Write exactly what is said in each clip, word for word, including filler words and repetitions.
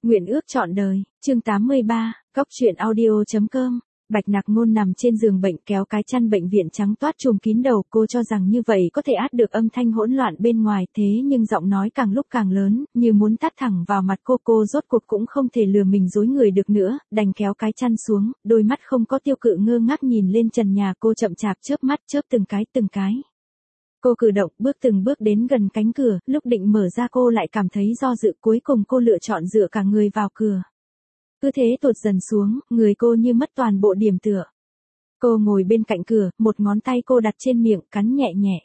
Nguyện ước trọn đời, chương tám mươi ba, góc truyện audio.com. Bạch Nặc Ngôn nằm trên giường bệnh kéo cái chăn bệnh viện trắng toát trùm kín đầu, cô cho rằng như vậy có thể át được âm thanh hỗn loạn bên ngoài, thế nhưng giọng nói càng lúc càng lớn, như muốn tát thẳng vào mặt cô, cô rốt cuộc cũng không thể lừa mình dối người được nữa, đành kéo cái chăn xuống, đôi mắt không có tiêu cự ngơ ngác nhìn lên trần nhà, cô chậm chạp chớp mắt, chớp từng cái từng cái. Cô cử động, bước từng bước đến gần cánh cửa, lúc định mở ra cô lại cảm thấy do dự, cuối cùng cô lựa chọn dựa cả người vào cửa. Cứ thế tụt dần xuống, người cô như mất toàn bộ điểm tựa. Cô ngồi bên cạnh cửa, một ngón tay cô đặt trên miệng, cắn nhẹ nhẹ.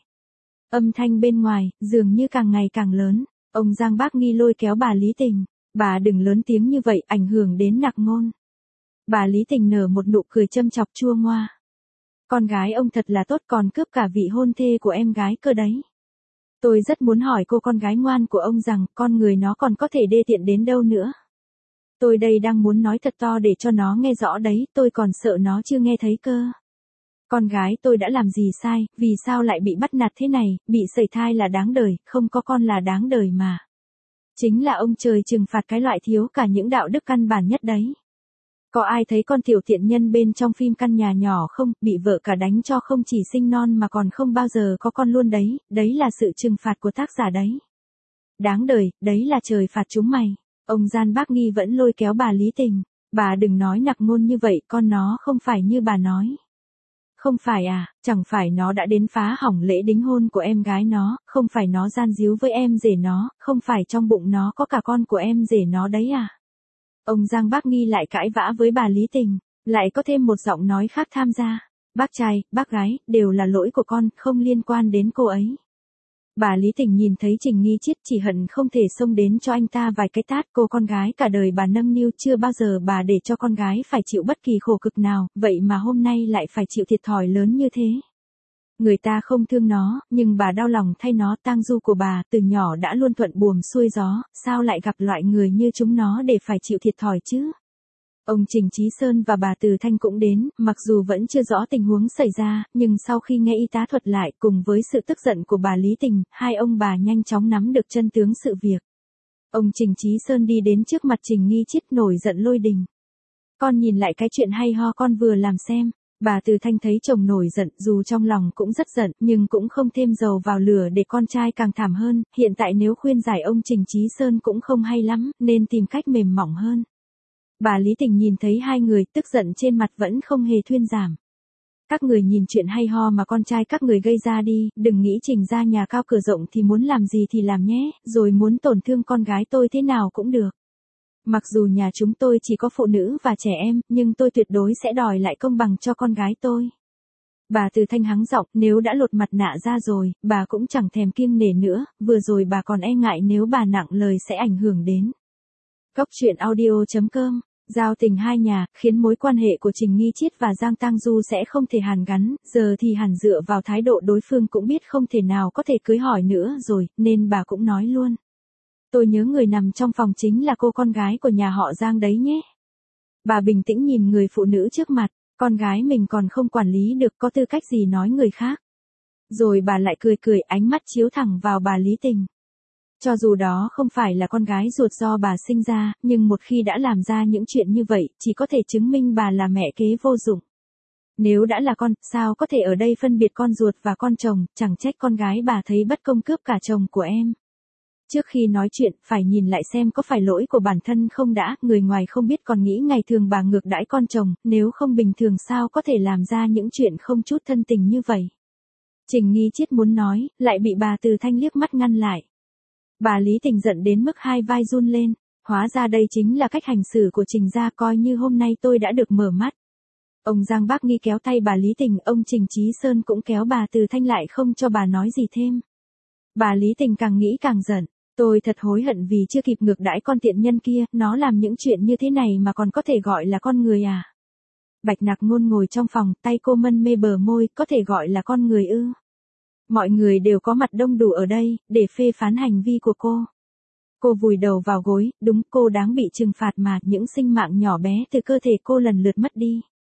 Âm thanh bên ngoài, dường như càng ngày càng lớn. Ông Giang Bác Nghi lôi kéo bà Lý Tình. Bà đừng lớn tiếng như vậy, ảnh hưởng đến Nặc Ngôn. Bà Lý Tình nở một nụ cười châm chọc chua ngoa. Con gái ông thật là tốt, còn cướp cả vị hôn thê của em gái cơ đấy. Tôi rất muốn hỏi cô con gái ngoan của ông rằng, con người nó còn có thể đê tiện đến đâu nữa. Tôi đây đang muốn nói thật to để cho nó nghe rõ đấy, tôi còn sợ nó chưa nghe thấy cơ. Con gái tôi đã làm gì sai, vì sao lại bị bắt nạt thế này, bị sẩy thai là đáng đời, không có con là đáng đời mà. Chính là ông trời trừng phạt cái loại thiếu cả những đạo đức căn bản nhất đấy. Có ai thấy con tiểu tiện nhân bên trong phim Căn Nhà Nhỏ không, bị vợ cả đánh cho không chỉ sinh non mà còn không bao giờ có con luôn đấy, đấy là sự trừng phạt của tác giả đấy. Đáng đời, đấy là trời phạt chúng mày. Ông Giang Bác Nghi vẫn lôi kéo bà Lý Tình. Bà đừng nói Nặc Ngôn như vậy, con nó không phải như bà nói. Không phải à, chẳng phải nó đã đến phá hỏng lễ đính hôn của em gái nó, không phải nó gian díu với em rể nó, không phải trong bụng nó có cả con của em rể nó đấy à. Ông Giang Bác Nghi lại cãi vã với bà Lý Tình, lại có thêm một giọng nói khác tham gia. Bác trai, bác gái, đều là lỗi của con, không liên quan đến cô ấy. Bà Lý Tình nhìn thấy Trình Nghi Chiết chỉ hận không thể xông đến cho anh ta vài cái tát, cô con gái cả đời bà nâng niu, chưa bao giờ bà để cho con gái phải chịu bất kỳ khổ cực nào, vậy mà hôm nay lại phải chịu thiệt thòi lớn như thế. Người ta không thương nó, nhưng bà đau lòng thay nó, tang du của bà từ nhỏ đã luôn thuận buồm xuôi gió, sao lại gặp loại người như chúng nó để phải chịu thiệt thòi chứ? Ông Trình Chí Sơn và bà Từ Thanh cũng đến, mặc dù vẫn chưa rõ tình huống xảy ra, nhưng sau khi nghe y tá thuật lại cùng với sự tức giận của bà Lý Tình, hai ông bà nhanh chóng nắm được chân tướng sự việc. Ông Trình Chí Sơn đi đến trước mặt Trình Nghi Chiết nổi giận lôi đình. Con nhìn lại cái chuyện hay ho con vừa làm xem. Bà Từ Thanh thấy chồng nổi giận, dù trong lòng cũng rất giận, nhưng cũng không thêm dầu vào lửa để con trai càng thảm hơn, hiện tại nếu khuyên giải ông Trình Chí Sơn cũng không hay lắm, nên tìm cách mềm mỏng hơn. Bà Lý Tình nhìn thấy hai người, tức giận trên mặt vẫn không hề thuyên giảm. Các người nhìn chuyện hay ho mà con trai các người gây ra đi, đừng nghĩ Trình ra nhà cao cửa rộng thì muốn làm gì thì làm nhé, rồi muốn tổn thương con gái tôi thế nào cũng được. Mặc dù nhà chúng tôi chỉ có phụ nữ và trẻ em, nhưng tôi tuyệt đối sẽ đòi lại công bằng cho con gái tôi. Bà Từ Thanh hắng giọng, nếu đã lột mặt nạ ra rồi, bà cũng chẳng thèm kiêng nể nữa, vừa rồi bà còn e ngại nếu bà nặng lời sẽ ảnh hưởng đến. Góc truyện audio.com. Giao tình hai nhà, khiến mối quan hệ của Trình Nghi Chiết và Giang Tang Du sẽ không thể hàn gắn, giờ thì hẳn dựa vào thái độ đối phương cũng biết không thể nào có thể cưới hỏi nữa rồi, nên bà cũng nói luôn. Tôi nhớ người nằm trong phòng chính là cô con gái của nhà họ Giang đấy nhé. Bà bình tĩnh nhìn người phụ nữ trước mặt, con gái mình còn không quản lý được, có tư cách gì nói người khác. Rồi bà lại cười cười, ánh mắt chiếu thẳng vào bà Lý Tình. Cho dù đó không phải là con gái ruột do bà sinh ra, nhưng một khi đã làm ra những chuyện như vậy, chỉ có thể chứng minh bà là mẹ kế vô dụng. Nếu đã là con, sao có thể ở đây phân biệt con ruột và con chồng, chẳng trách con gái bà thấy bất công cướp cả chồng của em. Trước khi nói chuyện, phải nhìn lại xem có phải lỗi của bản thân không đã, người ngoài không biết còn nghĩ ngày thường bà ngược đãi con chồng, nếu không bình thường sao có thể làm ra những chuyện không chút thân tình như vậy. Trình Nghi Chiết muốn nói, lại bị bà Từ Thanh liếc mắt ngăn lại. Bà Lý Tình giận đến mức hai vai run lên, hóa ra đây chính là cách hành xử của Trình gia, coi như hôm nay tôi đã được mở mắt. Ông Giang Bác Nghi kéo tay bà Lý Tình, ông Trình Chí Sơn cũng kéo bà Từ Thanh lại không cho bà nói gì thêm. Bà Lý Tình càng nghĩ càng giận, tôi thật hối hận vì chưa kịp ngược đãi con tiện nhân kia, nó làm những chuyện như thế này mà còn có thể gọi là con người à. Bạch Nặc Ngôn ngồi trong phòng, tay cô mân mê bờ môi, có thể gọi là con người ư. Mọi người đều có mặt đông đủ ở đây, để phê phán hành vi của cô. Cô vùi đầu vào gối, đúng, cô đáng bị trừng phạt mà, những sinh mạng nhỏ bé từ cơ thể cô lần lượt mất đi.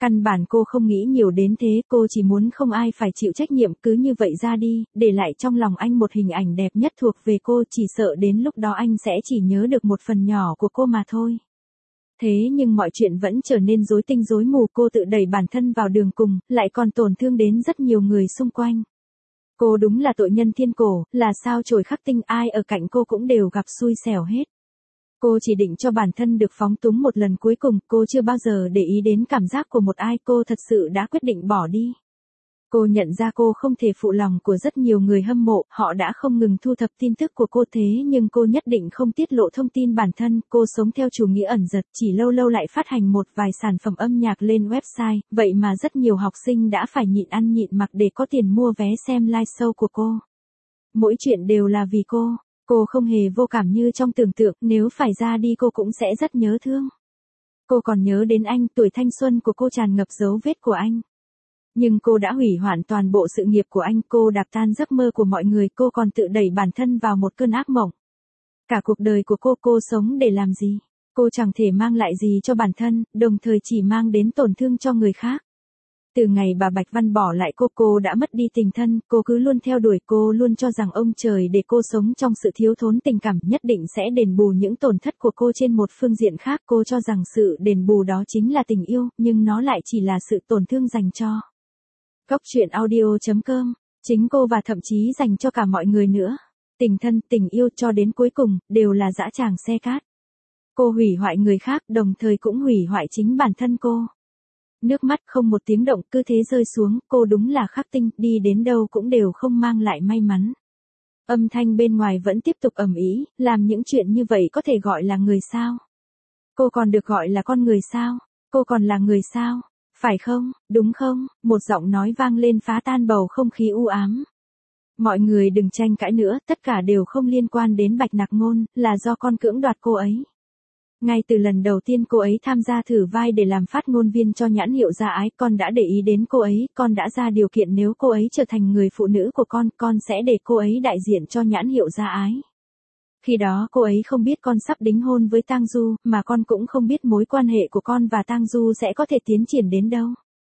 Căn bản cô không nghĩ nhiều đến thế, cô chỉ muốn không ai phải chịu trách nhiệm, cứ như vậy ra đi, để lại trong lòng anh một hình ảnh đẹp nhất thuộc về cô, chỉ sợ đến lúc đó anh sẽ chỉ nhớ được một phần nhỏ của cô mà thôi. Thế nhưng mọi chuyện vẫn trở nên rối tinh rối mù, cô tự đẩy bản thân vào đường cùng, lại còn tổn thương đến rất nhiều người xung quanh. Cô đúng là tội nhân thiên cổ, là sao chổi khắc tinh, ai ở cạnh cô cũng đều gặp xui xẻo hết. Cô chỉ định cho bản thân được phóng túng một lần cuối cùng, cô chưa bao giờ để ý đến cảm giác của một ai, cô thật sự đã quyết định bỏ đi. Cô nhận ra cô không thể phụ lòng của rất nhiều người hâm mộ, họ đã không ngừng thu thập tin tức của cô, thế nhưng cô nhất định không tiết lộ thông tin bản thân, cô sống theo chủ nghĩa ẩn dật, chỉ lâu lâu lại phát hành một vài sản phẩm âm nhạc lên website, vậy mà rất nhiều học sinh đã phải nhịn ăn nhịn mặc để có tiền mua vé xem live show của cô. Mỗi chuyện đều là vì cô. Cô không hề vô cảm như trong tưởng tượng, nếu phải ra đi cô cũng sẽ rất nhớ thương. Cô còn nhớ đến anh, tuổi thanh xuân của cô tràn ngập dấu vết của anh. Nhưng cô đã hủy hoại toàn bộ sự nghiệp của anh, cô đạp tan giấc mơ của mọi người, cô còn tự đẩy bản thân vào một cơn ác mộng. Cả cuộc đời của cô, cô sống để làm gì? Cô chẳng thể mang lại gì cho bản thân, đồng thời chỉ mang đến tổn thương cho người khác. Từ ngày bà Bạch Văn bỏ lại cô, cô đã mất đi tình thân, cô cứ luôn theo đuổi, cô luôn cho rằng ông trời để cô sống trong sự thiếu thốn tình cảm nhất định sẽ đền bù những tổn thất của cô trên một phương diện khác, cô cho rằng sự đền bù đó chính là tình yêu, nhưng nó lại chỉ là sự tổn thương dành cho. Góc truyện audio chấm com, chính cô và thậm chí dành cho cả mọi người nữa. Tình thân, tình yêu cho đến cuối cùng, đều là dã tràng xe cát. Cô hủy hoại người khác, đồng thời cũng hủy hoại chính bản thân cô. Nước mắt không một tiếng động cứ thế rơi xuống, cô đúng là khắc tinh, đi đến đâu cũng đều không mang lại may mắn. Âm thanh bên ngoài vẫn tiếp tục ầm ĩ, làm những chuyện như vậy có thể gọi là người sao? Cô còn được gọi là con người sao? Cô còn là người sao? Phải không, đúng không? Một giọng nói vang lên phá tan bầu không khí u ám. Mọi người đừng tranh cãi nữa, tất cả đều không liên quan đến Bạch Nặc Ngôn, là do con cưỡng đoạt cô ấy. Ngay từ lần đầu tiên cô ấy tham gia thử vai để làm phát ngôn viên cho nhãn hiệu Gia Ái, con đã để ý đến cô ấy, con đã ra điều kiện nếu cô ấy trở thành người phụ nữ của con, con sẽ để cô ấy đại diện cho nhãn hiệu Gia Ái. Khi đó cô ấy không biết con sắp đính hôn với Tang Du, mà con cũng không biết mối quan hệ của con và Tang Du sẽ có thể tiến triển đến đâu.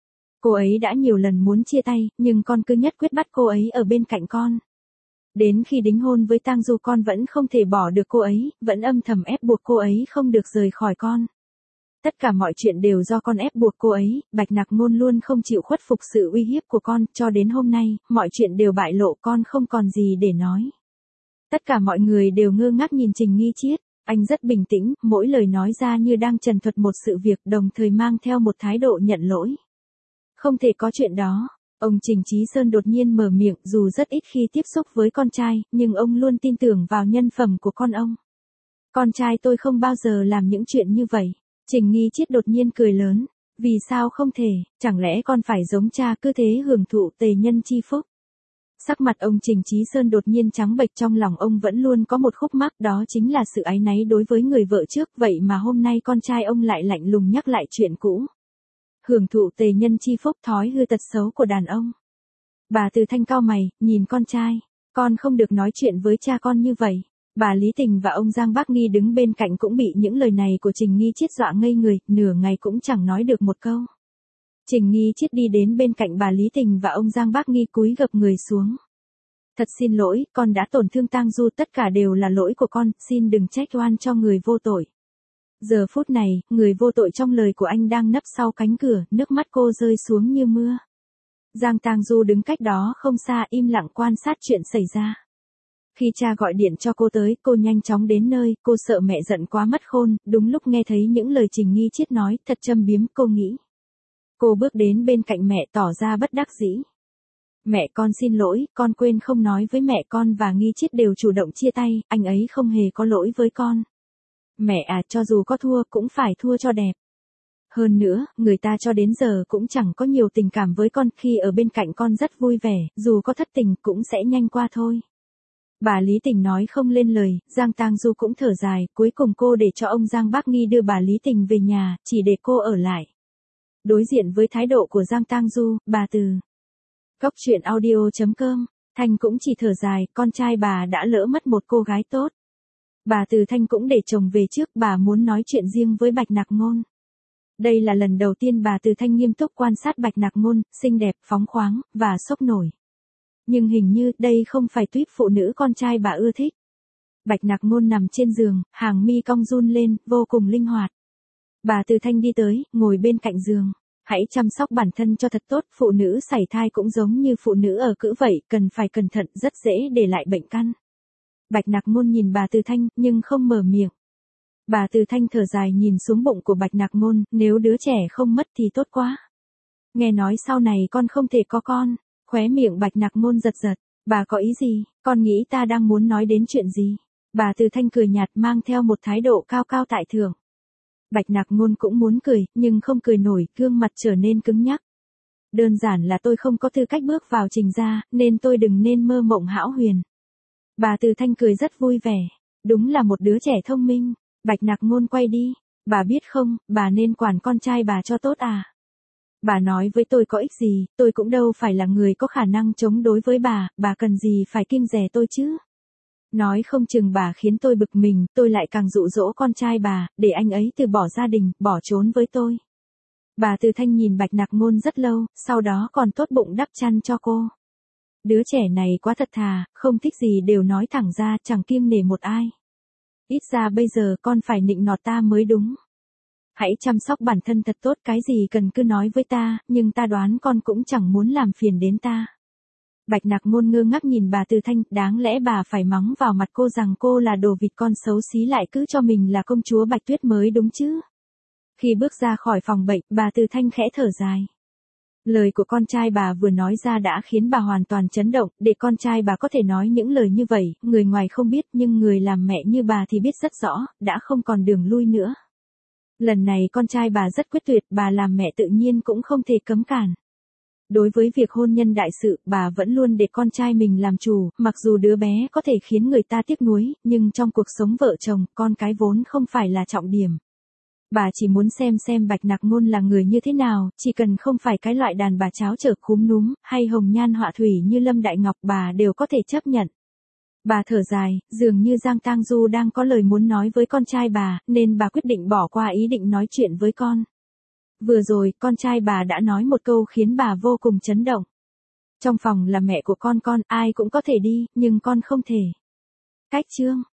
Cô ấy đã nhiều lần muốn chia tay, nhưng con cứ nhất quyết bắt cô ấy ở bên cạnh con. Đến khi đính hôn với Tang Du con vẫn không thể bỏ được cô ấy, vẫn âm thầm ép buộc cô ấy không được rời khỏi con. Tất cả mọi chuyện đều do con ép buộc cô ấy, Bạch Nặc Ngôn luôn không chịu khuất phục sự uy hiếp của con, cho đến hôm nay, mọi chuyện đều bại lộ, con không còn gì để nói. Tất cả mọi người đều ngơ ngác nhìn Trình Nghi Chiết, anh rất bình tĩnh, mỗi lời nói ra như đang trần thuật một sự việc, đồng thời mang theo một thái độ nhận lỗi. Không thể có chuyện đó. Ông Trình Chí Sơn đột nhiên mở miệng, dù rất ít khi tiếp xúc với con trai, nhưng ông luôn tin tưởng vào nhân phẩm của con ông. Con trai tôi không bao giờ làm những chuyện như vậy. Trình Nghi Chiết đột nhiên cười lớn. Vì sao không thể, chẳng lẽ con phải giống cha cứ thế hưởng thụ tề nhân chi phúc? Sắc mặt ông Trình Chí Sơn đột nhiên trắng bệch, trong lòng ông vẫn luôn có một khúc mắc, đó chính là sự áy náy đối với người vợ trước, vậy mà hôm nay con trai ông lại lạnh lùng nhắc lại chuyện cũ. Hưởng thụ tề nhân chi phúc, thói hư tật xấu của đàn ông. Bà Từ Thanh cau mày, nhìn con trai, con không được nói chuyện với cha con như vậy. Bà Lý Tình và ông Giang Bác Nghi đứng bên cạnh cũng bị những lời này của Trình Nghi Chiết dọa ngây người, nửa ngày cũng chẳng nói được một câu. Trình Nghi Chiết đi đến bên cạnh bà Lý Tình và ông Giang Bác Nghi cúi gập người xuống. Thật xin lỗi, con đã tổn thương Tang Du, tất cả đều là lỗi của con, xin đừng trách oan cho người vô tội. Giờ phút này, người vô tội trong lời của anh đang nấp sau cánh cửa, nước mắt cô rơi xuống như mưa. Giang Tang Du đứng cách đó không xa, im lặng quan sát chuyện xảy ra. Khi cha gọi điện cho cô tới, cô nhanh chóng đến nơi, cô sợ mẹ giận quá mất khôn, đúng lúc nghe thấy những lời Trình Nghi Chiết nói, thật châm biếm, cô nghĩ. Cô bước đến bên cạnh mẹ tỏ ra bất đắc dĩ. Mẹ, con xin lỗi, con quên không nói với mẹ, con và Nghi Chiết đều chủ động chia tay, anh ấy không hề có lỗi với con. Mẹ à, cho dù có thua cũng phải thua cho đẹp. Hơn nữa, người ta cho đến giờ cũng chẳng có nhiều tình cảm với con, khi ở bên cạnh con rất vui vẻ, dù có thất tình cũng sẽ nhanh qua thôi. Bà Lý Tình nói không lên lời, Giang Tang Du cũng thở dài, cuối cùng cô để cho ông Giang Bác Nghi đưa bà Lý Tình về nhà, chỉ để cô ở lại. Đối diện với thái độ của Giang Tang Du, bà Từ. Góc truyện audio chấm com, Thanh cũng chỉ thở dài, con trai bà đã lỡ mất một cô gái tốt. Bà Từ Thanh cũng để chồng về trước, bà muốn nói chuyện riêng với Bạch Nặc Ngôn. Đây là lần đầu tiên bà Từ Thanh nghiêm túc quan sát Bạch Nặc Ngôn, xinh đẹp, phóng khoáng, và sốc nổi. Nhưng hình như đây không phải tuýp phụ nữ con trai bà ưa thích. Bạch Nặc Ngôn nằm trên giường, hàng mi cong run lên, vô cùng linh hoạt. Bà Từ Thanh đi tới, ngồi bên cạnh giường. Hãy chăm sóc bản thân cho thật tốt, phụ nữ sảy thai cũng giống như phụ nữ ở cữ vậy, cần phải cẩn thận, rất dễ để lại bệnh căn. Bạch Nặc Ngôn nhìn bà Từ Thanh, nhưng không mở miệng. Bà Từ Thanh thở dài nhìn xuống bụng của Bạch Nặc Ngôn, nếu đứa trẻ không mất thì tốt quá. Nghe nói sau này con không thể có con, khóe miệng Bạch Nặc Ngôn giật giật, bà có ý gì, con nghĩ ta đang muốn nói đến chuyện gì? Bà Từ Thanh cười nhạt mang theo một thái độ cao cao tại thượng. Bạch Nặc Ngôn cũng muốn cười, nhưng không cười nổi, gương mặt trở nên cứng nhắc. Đơn giản là tôi không có tư cách bước vào Trình gia, nên tôi đừng nên mơ mộng hão huyền. Bà Từ Thanh cười rất vui vẻ, đúng là một đứa trẻ thông minh. Bạch Nặc Ngôn quay đi, bà biết không, bà nên quản con trai bà cho tốt à. Bà nói với tôi có ích gì, tôi cũng đâu phải là người có khả năng chống đối với bà, bà cần gì phải kiêng dè tôi chứ. Nói không chừng bà khiến tôi bực mình, tôi lại càng dụ dỗ con trai bà, để anh ấy từ bỏ gia đình, bỏ trốn với tôi. Bà Từ Thanh nhìn Bạch Nặc Ngôn rất lâu, sau đó còn tốt bụng đắp chăn cho cô. Đứa trẻ này quá thật thà, không thích gì đều nói thẳng ra, chẳng kiêng nể một ai. Ít ra bây giờ con phải nịnh nọt ta mới đúng. Hãy chăm sóc bản thân thật tốt, cái gì cần cứ nói với ta, nhưng ta đoán con cũng chẳng muốn làm phiền đến ta. Bạch Nặc Ngôn ngơ ngác nhìn bà Từ Thanh, đáng lẽ bà phải mắng vào mặt cô rằng cô là đồ vịt con xấu xí lại cứ cho mình là công chúa Bạch Tuyết mới đúng chứ. Khi bước ra khỏi phòng bệnh, bà Từ Thanh khẽ thở dài. Lời của con trai bà vừa nói ra đã khiến bà hoàn toàn chấn động, để con trai bà có thể nói những lời như vậy, người ngoài không biết nhưng người làm mẹ như bà thì biết rất rõ, đã không còn đường lui nữa. Lần này con trai bà rất quyết tuyệt, bà làm mẹ tự nhiên cũng không thể cấm cản. Đối với việc hôn nhân đại sự, bà vẫn luôn để con trai mình làm chủ, mặc dù đứa bé có thể khiến người ta tiếc nuối, nhưng trong cuộc sống vợ chồng, con cái vốn không phải là trọng điểm. Bà chỉ muốn xem xem Bạch Nặc Ngôn là người như thế nào, chỉ cần không phải cái loại đàn bà cháo trở khúm núm, hay hồng nhan họa thủy như Lâm Đại Ngọc bà đều có thể chấp nhận. Bà thở dài, dường như Giang Tang Du đang có lời muốn nói với con trai bà, nên bà quyết định bỏ qua ý định nói chuyện với con. Vừa rồi, con trai bà đã nói một câu khiến bà vô cùng chấn động. Trong phòng là mẹ của con con, ai cũng có thể đi, nhưng con không thể. Cách chương